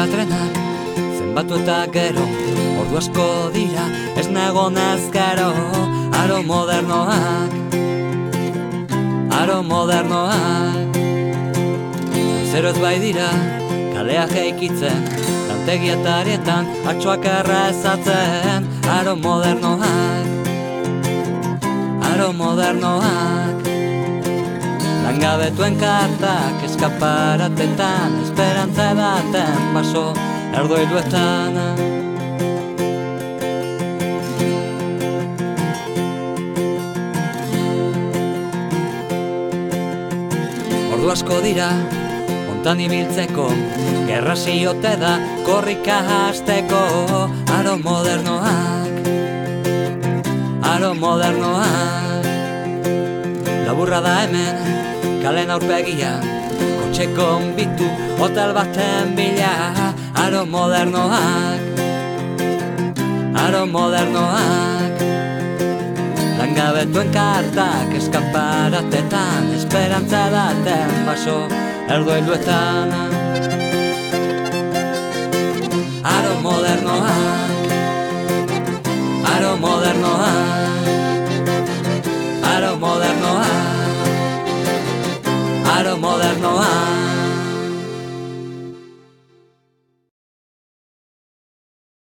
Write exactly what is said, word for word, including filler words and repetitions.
eta trenak, zenbatu eta gero, ordu asko dira, ez nago nazkaro. Aro modernoak, aro modernoak, zero ez bai dira, kalea jeikitzen, lantegi eta arietan, atxoak errezatzen. Aro modernoak, aro modernoak, langabetuen kartak eskaparatetan, esperantza edaten baso erdoiluetan. Ordu asko dira, hontan ibiltzeko, gerra ziote da, korrika hasteko. Aro modernoak, aro modernoak, laburra da hemen, kalen aurpegia, kotxe konbitu, hotel baten bila. Aro modernoak, aro modernoak, langabetuen kartak eskaparatetan, esperantza daten baso erdoiluetan. Aro modernoak, aro modernoak,